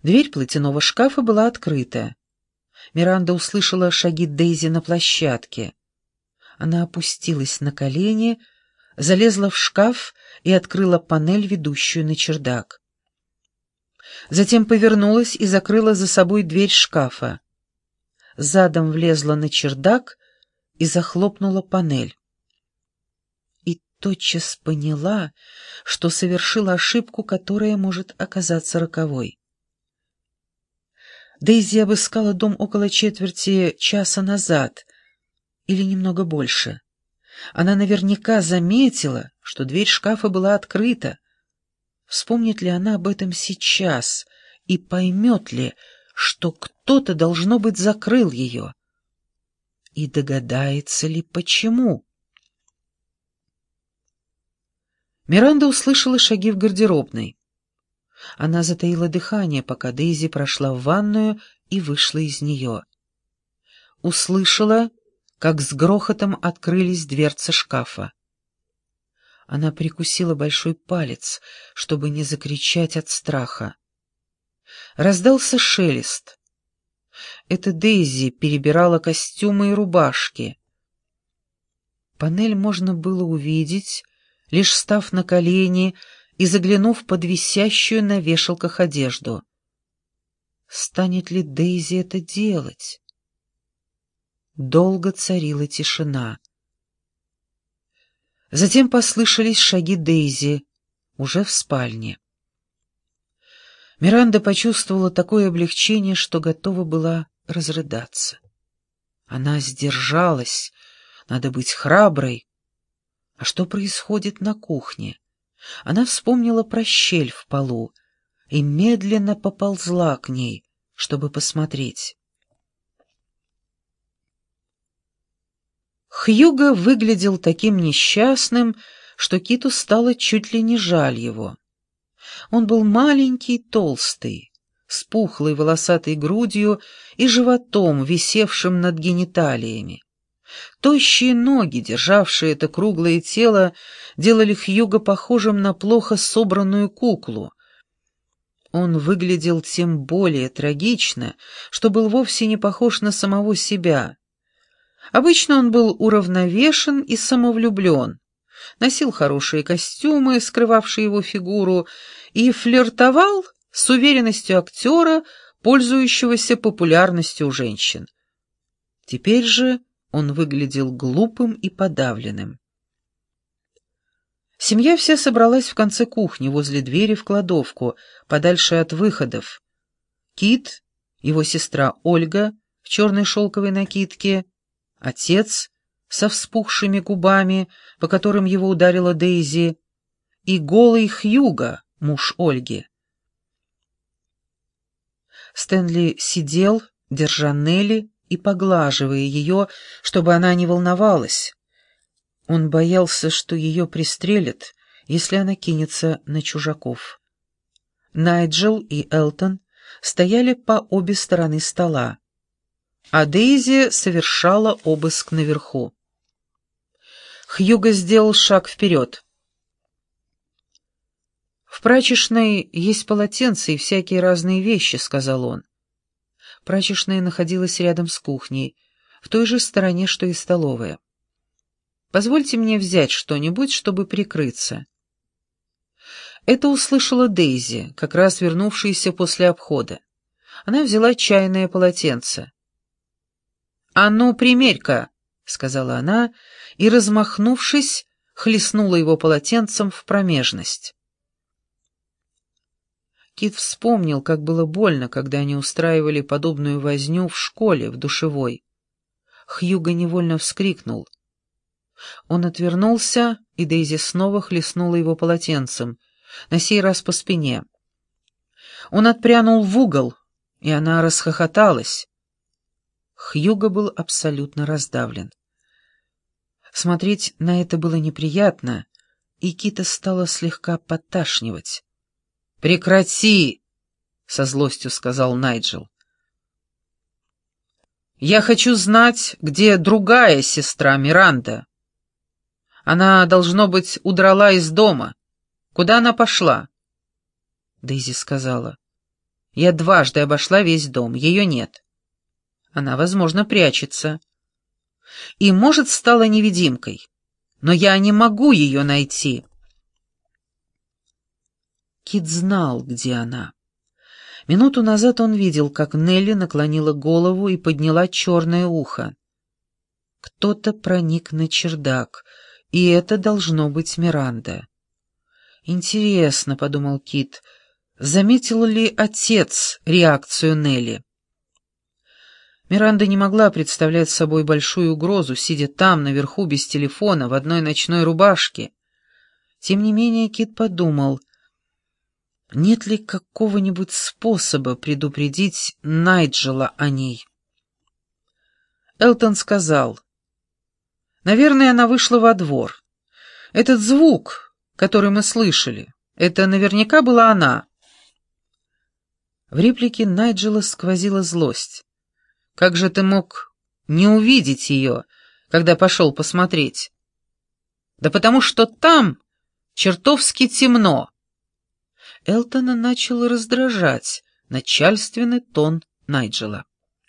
Дверь платяного шкафа была открыта. Миранда услышала шаги Дейзи на площадке. Она опустилась на колени, залезла в шкаф и открыла панель, ведущую на чердак. Затем повернулась и закрыла за собой дверь шкафа. Задом влезла на чердак и захлопнула панель. И тотчас поняла, что совершила ошибку, которая может оказаться роковой. Дейзи обыскала дом около четверти часа назад, или немного больше. Она наверняка заметила, что дверь шкафа была открыта. Вспомнит ли она об этом сейчас и поймет ли, что кто-то, должно быть, закрыл ее? И догадается ли, почему? Миранда услышала шаги в гардеробной. Она затаила дыхание, пока Дейзи прошла в ванную и вышла из нее. Услышала, как с грохотом открылись дверцы шкафа. Она прикусила большой палец, чтобы не закричать от страха. Раздался шелест. Это Дейзи перебирала костюмы и рубашки. Панель можно было увидеть, лишь став на колени и заглянув под висящую на вешалках одежду. Станет ли Дейзи это делать? Долго царила тишина. Затем послышались шаги Дейзи, уже в спальне. Миранда почувствовала такое облегчение, что готова была разрыдаться. Она сдержалась, надо быть храброй. А что происходит на кухне? Она вспомнила про щель в полу и медленно поползла к ней, чтобы посмотреть. Хьюго выглядел таким несчастным, что Киту стало чуть ли не жаль его. Он был маленький, толстый, с пухлой волосатой грудью и животом, висевшим над гениталиями. Тощие ноги, державшие это круглое тело, делали Хьюго похожим на плохо собранную куклу. Он выглядел тем более трагично, что был вовсе не похож на самого себя. Обычно он был уравновешен и самовлюблен, носил хорошие костюмы, скрывавшие его фигуру, и флиртовал с уверенностью актера, пользующегося популярностью у женщин. Теперь же он выглядел глупым и подавленным. Семья вся собралась в конце кухни, возле двери в кладовку, подальше от выходов. Кит, его сестра Ольга в черной шелковой накидке, отец со вспухшими губами, по которым его ударила Дейзи, и голый Хьюго, муж Ольги. Стэнли сидел, держа Нелли и поглаживая ее, чтобы она не волновалась. Он боялся, что ее пристрелят, если она кинется на чужаков. Найджел и Элтон стояли по обе стороны стола, а Дейзи совершала обыск наверху. Хьюго сделал шаг вперед. «В прачечной есть полотенца и всякие разные вещи», — сказал он. Прачечная находилась рядом с кухней, в той же стороне, что и столовая. «Позвольте мне взять что-нибудь, чтобы прикрыться». Это услышала Дейзи, как раз вернувшаяся после обхода. Она взяла чайное полотенце. «А ну, примерь-ка», — сказала она, и, размахнувшись, хлестнула его полотенцем в промежность. Кит вспомнил, как было больно, когда они устраивали подобную возню в школе, в душевой. Хьюго невольно вскрикнул. Он отвернулся, и Дейзи снова хлестнула его полотенцем, на сей раз по спине. Он отпрянул в угол, и она расхохоталась. Хьюго был абсолютно раздавлен. Смотреть на это было неприятно, и Кита стало слегка подташнивать. «Прекрати!» — со злостью сказал Найджел. «Я хочу знать, где другая сестра Миранда. Она, должно быть, удрала из дома. Куда она пошла?» Дейзи сказала: Я дважды обошла весь дом, ее нет. Она, возможно, прячется. И, может, стала невидимкой. Но я не могу ее найти. Кит знал, где она. Минуту назад он видел, как Нелли наклонила голову и подняла черное ухо. Кто-то проник на чердак, и это должно быть Миранда. «Интересно», — подумал Кит, — заметил ли отец реакцию Нелли? Миранда не могла представлять собой большую угрозу, сидя там, наверху, без телефона, в одной ночной рубашке. Тем не менее, Кит подумал, нет ли какого-нибудь способа предупредить Найджела о ней. Элтон сказал, «Наверное, она вышла во двор. Этот звук, который мы слышали, это наверняка была она». В реплике Найджела сквозила злость. «Как же ты мог не увидеть ее, когда пошел посмотреть?» «Да потому что там чертовски темно». Элтона начал раздражать начальственный тон Найджела.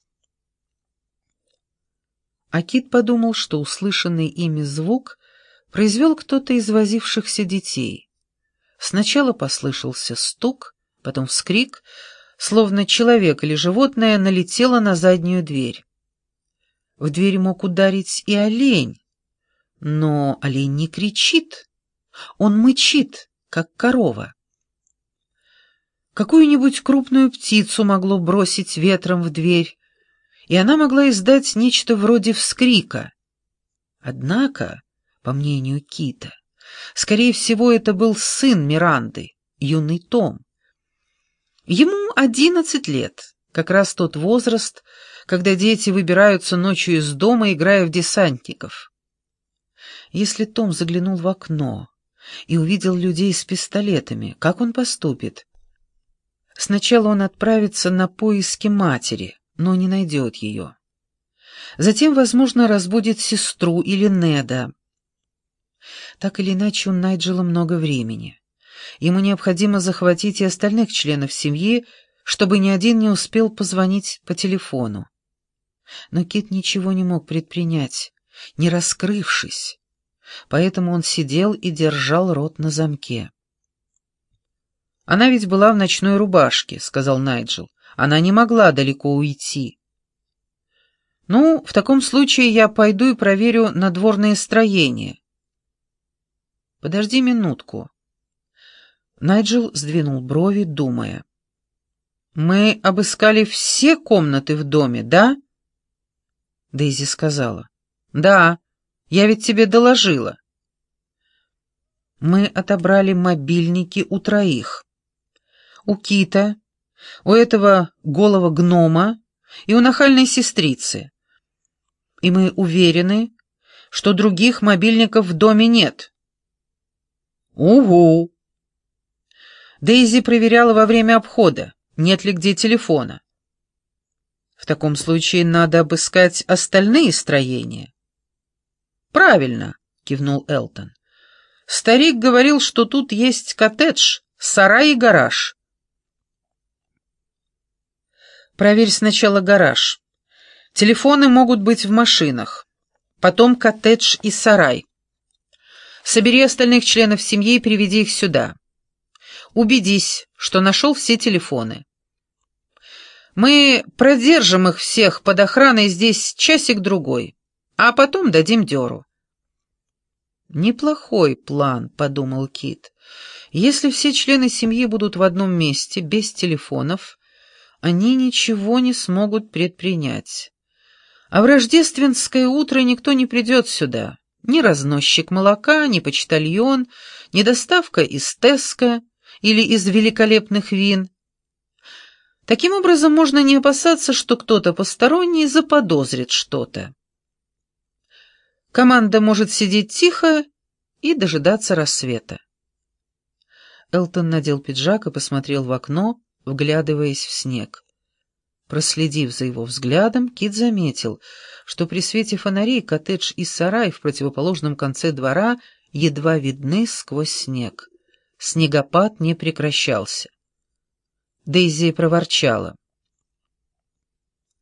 А Кит подумал, что услышанный ими звук произвел кто-то из возившихся детей. Сначала послышался стук, потом вскрик, словно человек или животное налетело на заднюю дверь. В дверь мог ударить и олень, но олень не кричит, он мычит, как корова. Какую-нибудь крупную птицу могло бросить ветром в дверь, и она могла издать нечто вроде вскрика. Однако, по мнению Кита, скорее всего, это был сын Миранды, юный Том. Ему 11 лет, как раз тот возраст, когда дети выбираются ночью из дома, играя в десантников. Если Том заглянул в окно и увидел людей с пистолетами, как он поступит? Сначала он отправится на поиски матери, но не найдет ее. Затем, возможно, разбудит сестру или Неда. Так или иначе, у Найджела много времени. Ему необходимо захватить и остальных членов семьи, чтобы ни один не успел позвонить по телефону. Но Кит ничего не мог предпринять, не раскрывшись, поэтому он сидел и держал рот на замке. «Она ведь была в ночной рубашке», — сказал Найджел. «Она не могла далеко уйти». «Ну, в таком случае я пойду и проверю надворные строения». «Подожди минутку». Найджел сдвинул брови, думая. «Мы обыскали все комнаты в доме, да?» Дейзи сказала. «Да, я ведь тебе доложила». «Мы отобрали мобильники у троих. У Кита, у этого голого гнома и у нахальной сестрицы. И мы уверены, что других мобильников в доме нет». «Угу». Дейзи проверяла во время обхода, нет ли где телефона. «В таком случае надо обыскать остальные строения». «Правильно», — кивнул Элтон. «Старик говорил, что тут есть коттедж, сарай и гараж». «Проверь сначала гараж. Телефоны могут быть в машинах. Потом коттедж и сарай. Собери остальных членов семьи и приведи их сюда. Убедись, что нашел все телефоны. Мы продержим их всех под охраной здесь часик-другой, а потом дадим дёру». «Неплохой план», — подумал Кит. «Если все члены семьи будут в одном месте, без телефонов, они ничего не смогут предпринять. А в рождественское утро никто не придет сюда. Ни разносчик молока, ни почтальон, ни доставка из Теска или из великолепных вин. Таким образом, можно не опасаться, что кто-то посторонний заподозрит что-то. Команда может сидеть тихо и дожидаться рассвета». Элтон надел пиджак и посмотрел в окно, вглядываясь в снег. Проследив за его взглядом, Кит заметил, что при свете фонарей коттедж и сарай в противоположном конце двора едва видны сквозь снег. Снегопад не прекращался. Дейзи проворчала.